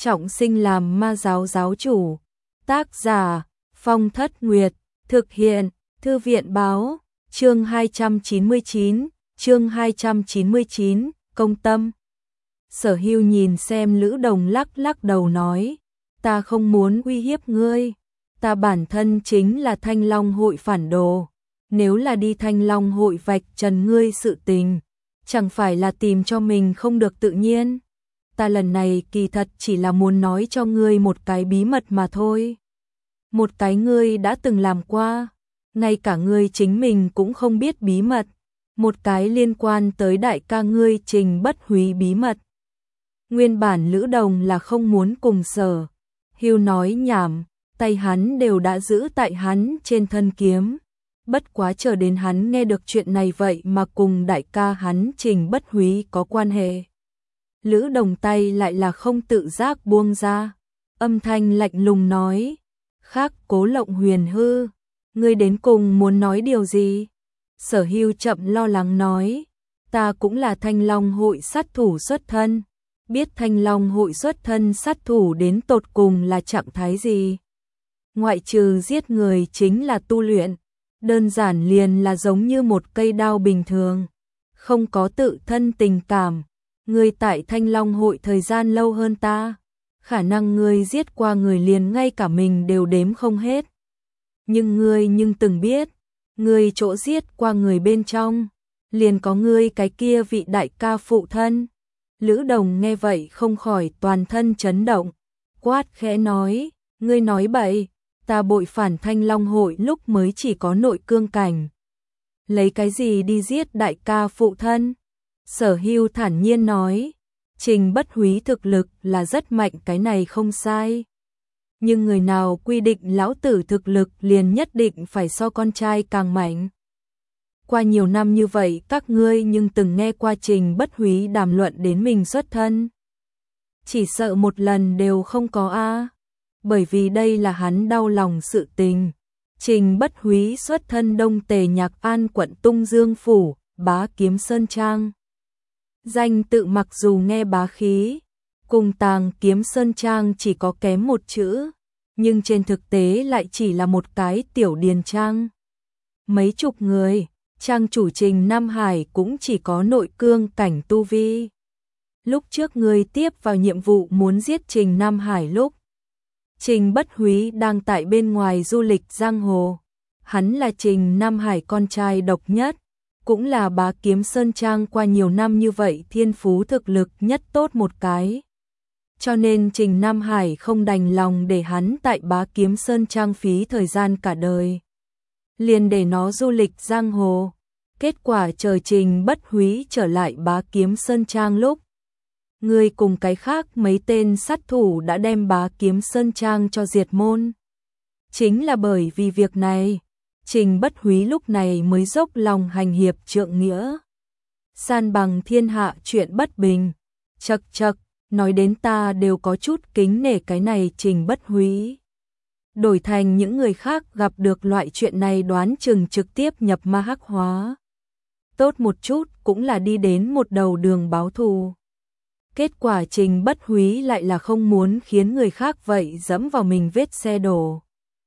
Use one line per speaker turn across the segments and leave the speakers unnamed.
trọng sinh làm ma giáo giáo chủ. Tác giả Phong Thất Nguyệt, thực hiện Thư viện báo, chương 299, công tâm. Sở Hưu nhìn xem Lữ Đồng lắc đầu nói, ta không muốn uy hiếp ngươi, ta bản thân chính là Thanh Long hội phản đồ, nếu là đi Thanh Long hội vạch trần ngươi sự tình, chẳng phải là tìm cho mình không được tự nhiên. Ta lần này kỳ thật chỉ là muốn nói cho ngươi một cái bí mật mà thôi. Một cái ngươi đã từng làm qua, ngay cả ngươi chính mình cũng không biết bí mật. Một cái liên quan tới đại ca ngươi Trình Bất Húy bí mật. Nguyên bản Lữ Đồng là không muốn cùng Sở Hưu nói nhảm, tay hắn đều đã giữ tại hắn trên thân kiếm. Bất quá chờ đến hắn nghe được chuyện này vậy mà cùng đại ca hắn Trình Bất Húy có quan hệ. Lữ Đồng tay lại là không tự giác buông ra, âm thanh lạnh lùng nói, khác Cố Lộng Huyền hư, ngươi đến cùng muốn nói điều gì? Sở Hưu chậm lo lắng nói, ta cũng là Thanh Long hội sát thủ xuất thân, biết Thanh Long hội xuất thân sát thủ đến tột cùng là trạng thái gì. Ngoại trừ giết người chính là tu luyện, đơn giản liền là giống như một cây đao bình thường, không có tự thân tình cảm. Ngươi tại Thanh Long hội thời gian lâu hơn ta, khả năng ngươi giết qua người liền ngay cả mình đều đếm không hết. Nhưng ngươi từng biết, ngươi chỗ giết qua người bên trong, liền có ngươi cái kia vị đại ca phụ thân. Lữ Đồng nghe vậy không khỏi toàn thân chấn động, quát khẽ nói, ngươi nói bậy, ta bội phản Thanh Long hội lúc mới chỉ có nội cương cảnh. Lấy cái gì đi giết đại ca phụ thân? Sở Hưu thản nhiên nói, Trình Bất Húy thực lực là rất mạnh, cái này không sai. Nhưng người nào quy định lão tử thực lực liền nhất định phải so con trai càng mạnh. Qua nhiều năm như vậy các ngươi nhưng từng nghe qua Trình Bất Húy đàm luận đến mình xuất thân. Chỉ sợ một lần đều không có a. Bởi vì đây là hắn đau lòng sự tình. Trình Bất Húy xuất thân Đông Tề Nhạc An quận Tung Dương Phủ, Bá Kiếm Sơn Trang. Danh tự mặc dù nghe bá khí, cùng Tàng Kiếm Sơn Trang chỉ có kém một chữ, nhưng trên thực tế lại chỉ là một cái tiểu điền trang. Mấy chục người, trang chủ Trình Nam Hải cũng chỉ có nội cương cảnh tu vi. Lúc trước người tiếp vào nhiệm vụ muốn giết Trình Nam Hải lúc Trình Bất Húy đang tại bên ngoài du lịch giang hồ. Hắn là Trình Nam Hải con trai độc nhất, cũng là Bá Kiếm Sơn Trang qua nhiều năm như vậy thiên phú thực lực nhất tốt một cái. Cho nên Trình Nam Hải không đành lòng để hắn tại Bá Kiếm Sơn Trang phí thời gian cả đời, liền để nó du lịch giang hồ. Kết quả chờ Trình Bất Húy trở lại Bá Kiếm Sơn Trang lúc, người cùng cái khác mấy tên sát thủ đã đem Bá Kiếm Sơn Trang cho diệt môn. Chính là bởi vì việc này, Trình Bất Húy lúc này mới dốc lòng hành hiệp trượng nghĩa, san bằng thiên hạ chuyện bất bình. Chậc, nói đến ta đều có chút kính nể cái này Trình Bất Húy. Đổi thành những người khác gặp được loại chuyện này đoán chừng trực tiếp nhập ma hắc hóa. Tốt một chút cũng là đi đến một đầu đường báo thù. Kết quả Trình Bất Húy lại là không muốn khiến người khác vậy dẫm vào mình vết xe đổ.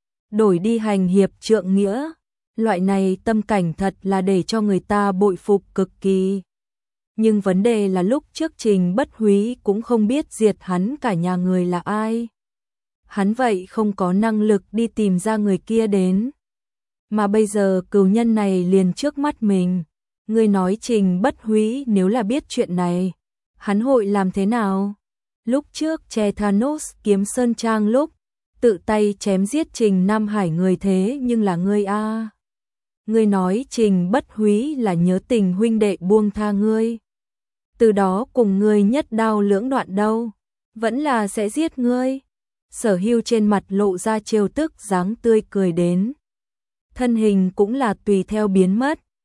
Đổi đi hành hiệp trượng nghĩa, loại này tâm cảnh thật là để cho người ta bội phục cực kỳ. Nhưng vấn đề là lúc trước Trình Bất Húy cũng không biết diệt hắn cả nhà người là ai. Hắn vậy không có năng lực đi tìm ra người kia đến. Mà bây giờ cừu nhân này liền trước mắt mình. Ngươi nói Trình Bất Húy nếu là biết chuyện này, hắn hội làm thế nào? Lúc trước che Thanos Kiếm Sơn Trang lúc, tự tay chém giết Trình Nam Hải người thế nhưng là ngươi a. Ngươi nói Trình Bất Húy là nhớ tình huynh đệ buông tha ngươi. Từ đó cùng ngươi nhất đao lưỡng đoạn đâu, vẫn là sẽ giết ngươi. Sở Hưu trên mặt lộ ra trêu tức dáng tươi cười đến. Thân hình cũng là tùy theo biến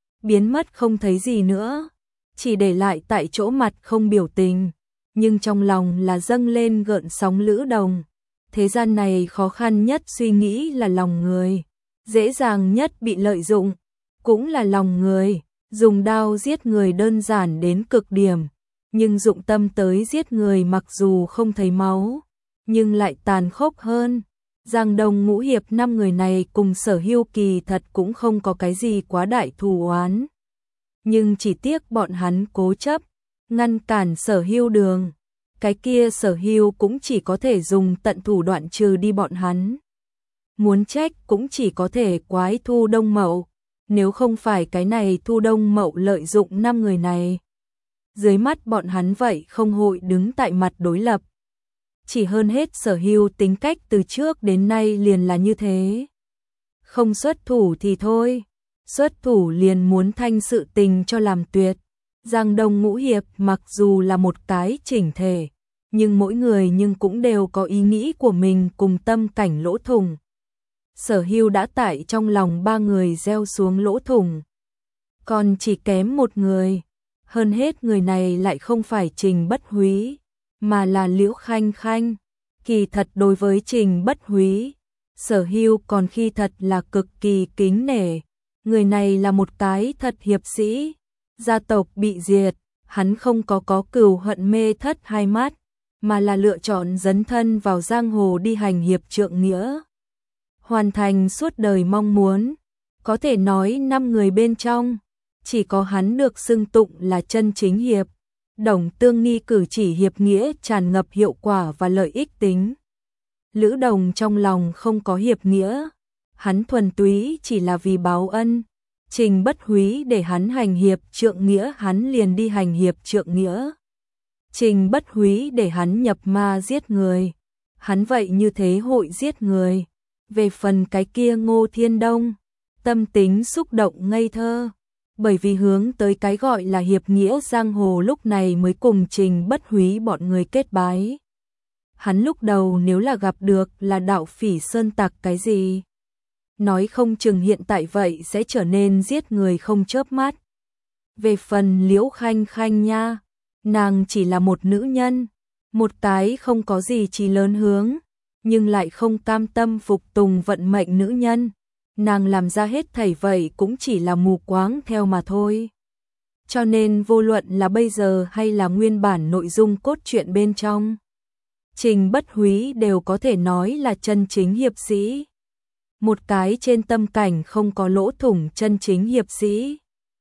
mất không thấy gì nữa, chỉ để lại tại chỗ mặt không biểu tình, nhưng trong lòng là dâng lên gợn sóng Lữ Đồng. Thế gian này khó khăn nhất suy nghĩ là lòng người, dễ dàng nhất bị lợi dụng, cũng là lòng người. Dùng đao giết người đơn giản đến cực điểm, nhưng dụng tâm tới giết người mặc dù không thấy máu, nhưng lại tàn khốc hơn. Giang Đông Ngũ Hiệp 5 người này cùng Sở Hưu kỳ thật cũng không có cái gì quá đại thù oán. Nhưng chỉ tiếc bọn hắn cố chấp, ngăn cản Sở Hưu đường. Cái kia Sở Hưu cũng chỉ có thể dùng tận thủ đoạn trừ đi bọn hắn. Muốn trách cũng chỉ có thể quái Thu Đông Mậu, nếu không phải cái này Thu Đông Mậu lợi dụng 5 người này. Dưới mắt bọn hắn vậy không hội đứng tại mặt đối lập. Chỉ hơn hết Sở Hưu tính cách từ trước đến nay liền là như thế. Không xuất thủ thì thôi, xuất thủ liền muốn thanh sự tình cho làm tuyệt. Giang Đông Ngũ Hiệp mặc dù là một cái chỉnh thể, nhưng mỗi người nhưng cũng đều có ý nghĩ của mình cùng tâm cảnh lỗ thủng. Sở Hưu đã tại trong lòng 3 người gieo xuống lỗ thủng. Còn chỉ kém một người, hơn hết người này lại không phải Trình Bất Húy, mà là Liễu Khanh Khanh. Kỳ thật đối với Trình Bất Húy, Sở Hưu còn khi thật là cực kỳ kính nể. Người này là một cái thật hiệp sĩ, gia tộc bị diệt, hắn không có cừu hận mê thất hai mắt, mà là lựa chọn dấn thân vào giang hồ đi hành hiệp trượng nghĩa. Hoàn thành suốt đời mong muốn, có thể nói 5 người bên trong, chỉ có hắn được xưng tụng là chân chính hiệp. Đồng Tương Nghi cử chỉ hiệp nghĩa tràn ngập hiệu quả và lợi ích tính. Lữ Đồng trong lòng không có hiệp nghĩa, hắn thuần túy chỉ là vì báo ân. Trình Bất Húy để hắn hành hiệp trượng nghĩa, hắn liền đi hành hiệp trượng nghĩa. Trình Bất Húy để hắn nhập ma giết người, hắn vậy như thế hội giết người. Về phần cái kia Ngô Thiên Đông, tâm tính xúc động ngây thơ, bởi vì hướng tới cái gọi là hiệp nghĩa giang hồ lúc này mới cùng Trình Bất Húy bọn người kết bái. Hắn lúc đầu nếu là gặp được là đạo phỉ sơn tặc cái gì, nói không chừng hiện tại vậy sẽ trở nên giết người không chớp mắt. Về phần Liễu Khanh Khanh nha, nàng chỉ là một nữ nhân, một cái không có gì chí lớn hướng, nhưng lại không cam tâm phục tùng vận mệnh nữ nhân. Nàng làm ra hết thảy vậy cũng chỉ là mù quáng theo mà thôi. Cho nên vô luận là bây giờ hay là nguyên bản nội dung cốt truyện bên trong, Trình Bất Húy đều có thể nói là chân chính hiệp sĩ. Một cái trên tâm cảnh không có lỗ thủng chân chính hiệp sĩ,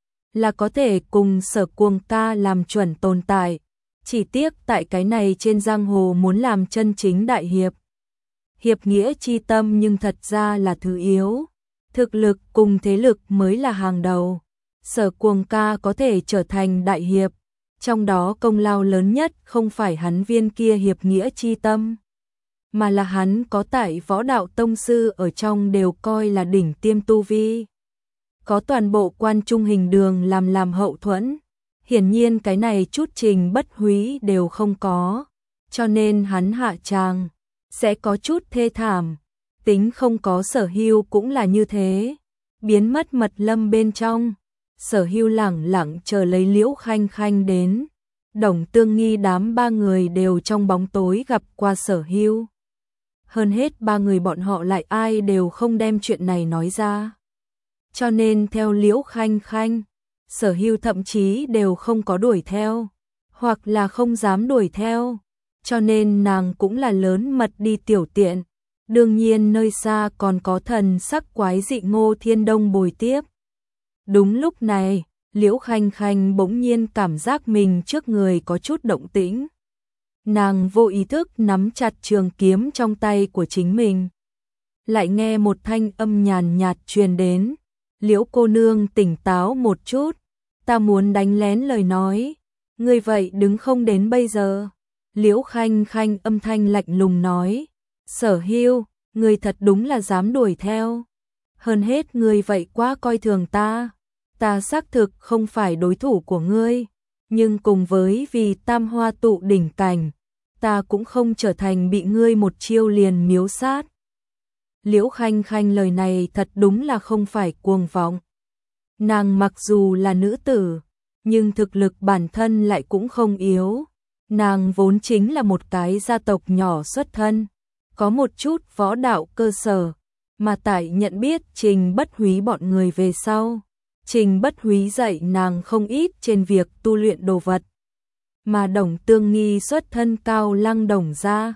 là có thể cùng Sở Cuồng ca làm chuẩn tồn tại. Chỉ tiếc tại cái này trên giang hồ muốn làm chân chính đại hiệp. Hiệp nghĩa chi tâm nhưng thật ra là thứ yếu. Thực lực cùng thế lực mới là hàng đầu. Sở Cuồng ca có thể trở thành đại hiệp, trong đó công lao lớn nhất không phải hắn viên kia hiệp nghĩa chi tâm, mà là hắn có tại võ đạo tông sư ở trong đều coi là đỉnh tiêm tu vi. Có toàn bộ quan trung hình đường làm hậu thuẫn. Hiển nhiên cái này chút Trình Bất Húy đều không có, cho nên hắn hạ tràng sẽ có chút thê thảm. Tính không có Sở Hưu cũng là như thế, biến mất mật lâm bên trong. Sở Hưu lẳng lặng chờ lấy Liễu Khanh Khanh đến. Đồng Tương Nghi đám 3 người đều trong bóng tối gặp qua Sở Hưu. Hơn hết 3 người bọn họ lại ai đều không đem chuyện này nói ra. Cho nên theo Liễu Khanh Khanh, Sở Hưu thậm chí đều không có đuổi theo, hoặc là không dám đuổi theo, cho nên nàng cũng là lớn mật đi tiểu tiện. Đương nhiên nơi xa còn có thần sắc quái dị Ngô Thiên Đông bồi tiếp. Đúng lúc này, Liễu Khanh Khanh bỗng nhiên cảm giác mình trước người có chút động tĩnh. Nàng vô ý thức nắm chặt trường kiếm trong tay của chính mình. Lại nghe một thanh âm nhàn nhạt truyền đến. Liễu cô nương tỉnh táo một chút, ta muốn đánh lén lời nói. Ngươi vậy đứng không đến bây giờ. Liễu Khanh Khanh âm thanh lạnh lùng nói. Sở Hưu, ngươi thật đúng là dám đuổi theo. Hơn hết ngươi vậy quá coi thường ta. Ta xác thực không phải đối thủ của ngươi, nhưng cùng với vì tam hoa tụ đỉnh cảnh, ta cũng không trở thành bị ngươi một chiêu liền miếu sát. Liễu Khanh Khanh lời này thật đúng là không phải cuồng vọng. Nàng mặc dù là nữ tử, nhưng thực lực bản thân lại cũng không yếu. Nàng vốn chính là một cái gia tộc nhỏ xuất thân, có một chút võ đạo cơ sở, mà tại nhận biết Trình Bất Húy bọn người về sau. Trình Bất Húy dạy nàng không ít trên việc tu luyện đồ vật. Mà Đồng Tương Nghi xuất thân Cao Lăng Đồng gia,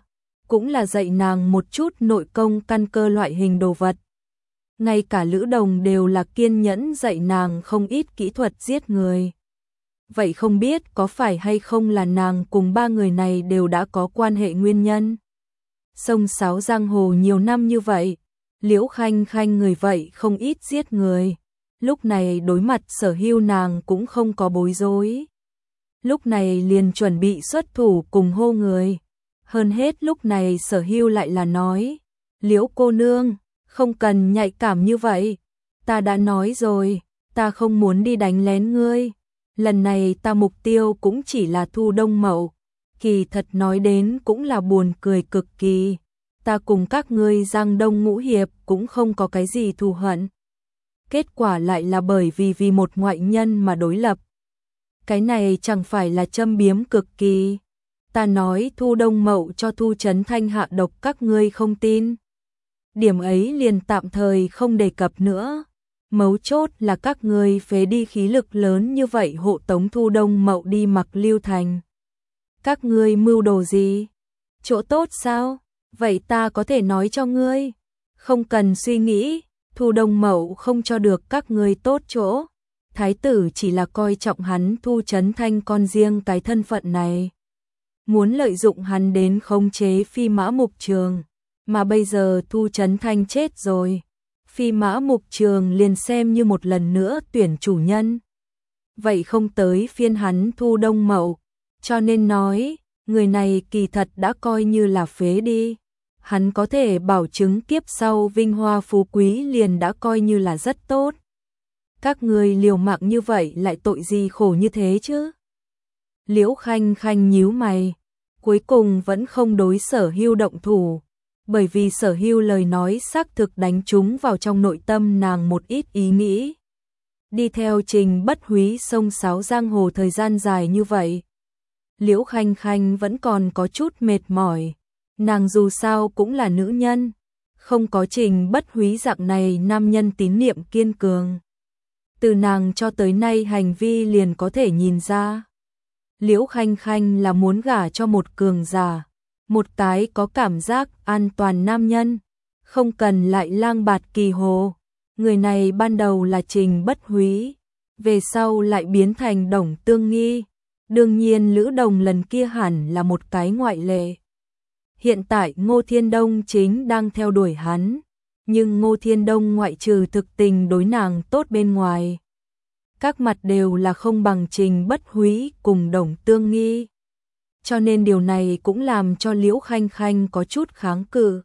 cũng là dạy nàng một chút nội công căn cơ loại hình đồ vật. Ngay cả Lữ Đồng đều là kiên nhẫn dạy nàng không ít kỹ thuật giết người. Vậy không biết có phải hay không là nàng cùng ba người này đều đã có quan hệ nguyên nhân? Sông sáo giang hồ nhiều năm như vậy, Liễu Khanh Khanh người vậy không ít giết người. Lúc này đối mặt Sở Hưu nàng cũng không có bối rối. Lúc này liền chuẩn bị xuất thủ cùng hô người. Hơn hết lúc này Sở Hưu lại là nói, Liễu cô nương, không cần nhạy cảm như vậy. Ta đã nói rồi, ta không muốn đi đánh lén ngươi. Lần này ta mục tiêu cũng chỉ là Thu Đông Mậu. Kỳ thật nói đến cũng là buồn cười cực kỳ. Ta cùng các ngươi Giang Đông Ngũ Hiệp cũng không có cái gì thù hận. Kết quả lại là bởi vì một ngoại nhân mà đối lập. Cái này chẳng phải là châm biếm cực kỳ. Ta nói Thu Đông Mậu cho Thu Trấn Thanh hạ độc các ngươi không tin. Điểm ấy liền tạm thời không đề cập nữa. Mấu chốt là các ngươi phế đi khí lực lớn như vậy hộ tống Thu Đông Mậu đi Mặc Lưu Thành. Các ngươi mưu đồ gì? Chỗ tốt sao? Vậy ta có thể nói cho ngươi. Không cần suy nghĩ, Thu Đông Mậu không cho được các ngươi tốt chỗ. Thái tử chỉ là coi trọng hắn Thu Trấn Thanh con riêng cái thân phận này. Muốn lợi dụng hắn đến khống chế Phi Mã Mục Trường. Mà bây giờ Thu Trấn Thanh chết rồi. Phi Mã Mục Trường liền xem như một lần nữa tuyển chủ nhân. Vậy không tới phiên hắn Thu Đông Mậu. Cho nên nói, người này kỳ thật đã coi như là phế đi. Hắn có thể bảo chứng kiếp sau vinh hoa phú quý liền đã coi như là rất tốt. Các người liều mạng như vậy lại tội gì khổ như thế chứ? Liễu Khanh Khanh nhíu mày, cuối cùng vẫn không đối Sở Hưu động thủ, bởi vì Sở Hưu lời nói xác thực đánh trúng vào trong nội tâm nàng một ít ý nghĩ. Đi theo Trình Bất Húy sông sáo giang hồ thời gian dài như vậy, Liễu Khanh Khanh vẫn còn có chút mệt mỏi. Nàng dù sao cũng là nữ nhân, không có Trình Bất Húy dạng này nam nhân tín niệm kiên cường. Từ nàng cho tới nay hành vi liền có thể nhìn ra. Liễu Khanh Khanh là muốn gả cho một cường giả, một cái có cảm giác an toàn nam nhân, không cần lại lang bạt kỳ hồ. Người này ban đầu là Trình Bất Húy, về sau lại biến thành Đồng Tương Nghi. Đương nhiên Lữ Đồng lần kia hẳn là một cái ngoại lệ. Hiện tại Ngô Thiên Đông chính đang theo đuổi hắn, nhưng Ngô Thiên Đông ngoại trừ thực tình đối nàng tốt bên ngoài, các mặt đều là không bằng Trình Bất Húy cùng Đồng Tương Nghi. Cho nên điều này cũng làm cho Liễu Khanh Khanh có chút kháng cự.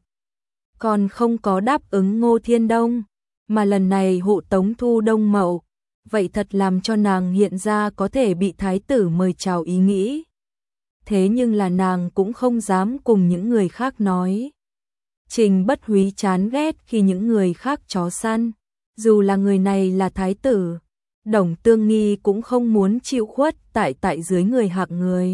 Còn không có đáp ứng Ngô Thiên Đông, mà lần này hộ tống Thu Đông Mậu, vậy thật làm cho nàng hiện ra có thể bị thái tử mời chào ý nghĩ. Thế nhưng là nàng cũng không dám cùng những người khác nói. Trình Bất Húy chán ghét khi những người khác chó săn, dù là người này là thái tử. Đồng Tương Nghi cũng không muốn chịu khuất tại dưới người hạng người.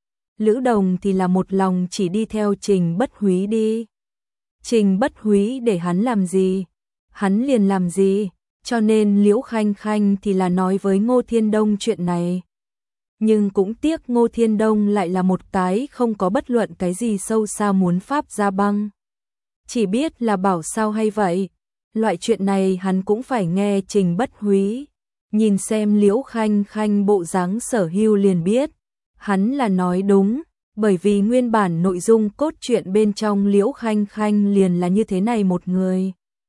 Lữ Đồng thì là một lòng chỉ đi theo Trình Bất Húy đi. Trình Bất Húy để hắn làm gì, hắn liền làm gì, cho nên Liễu Khanh Khanh thì là nói với Ngô Thiên Đông chuyện này. Nhưng cũng tiếc Ngô Thiên Đông lại là một cái không có bất luận cái gì sâu xa muốn pháp ra băng. Chỉ biết là bảo sao hay vậy, loại chuyện này hắn cũng phải nghe Trình Bất Húy. Nhìn xem Liễu Khanh Khanh bộ dáng Sở Hưu liền biết, hắn là nói đúng, bởi vì nguyên bản nội dung cốt truyện bên trong Liễu Khanh Khanh liền là như thế này một người.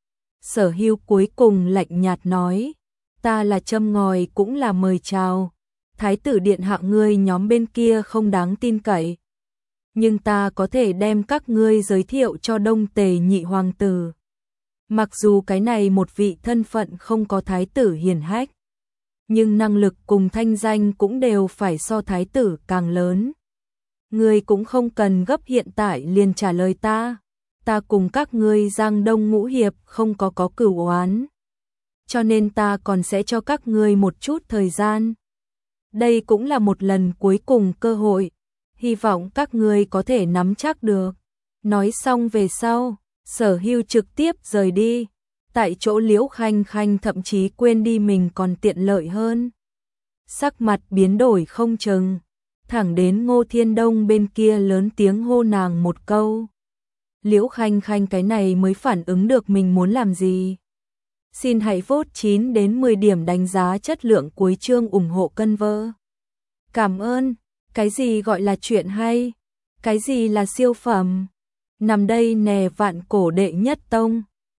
Sở Hưu cuối cùng lạnh nhạt nói, ta là châm ngòi cũng là mời chào. Thái tử điện hạ ngươi nhóm bên kia không đáng tin cậy. Nhưng ta có thể đem các ngươi giới thiệu cho Đông Tề nhị hoàng tử. Mặc dù cái này một vị thân phận không có thái tử hiển hách, nhưng năng lực cùng thanh danh cũng đều phải so thái tử càng lớn. Ngươi cũng không cần gấp hiện tại liền trả lời ta. Ta cùng các ngươi Giang Đông Ngũ Hiệp không có cửu oán. Cho nên ta còn sẽ cho các ngươi một chút thời gian. Đây cũng là một lần cuối cùng cơ hội, hy vọng các ngươi có thể nắm chắc được. Nói xong về sau, Sở Hưu trực tiếp rời đi. Tại chỗ Liễu Khanh Khanh thậm chí quên đi mình còn tiện lợi hơn. Sắc mặt biến đổi không chừng, thẳng đến Ngô Thiên Đông bên kia lớn tiếng hô nàng một câu. Liễu Khanh Khanh cái này mới phản ứng được mình muốn làm gì. Xin hãy vote 9 đến 10 điểm đánh giá chất lượng cuối chương ủng hộ cân vơ. Cảm ơn. Cái gì gọi là chuyện hay? Cái gì là siêu phẩm? Nằm đây nè vạn cổ đệ nhất tông.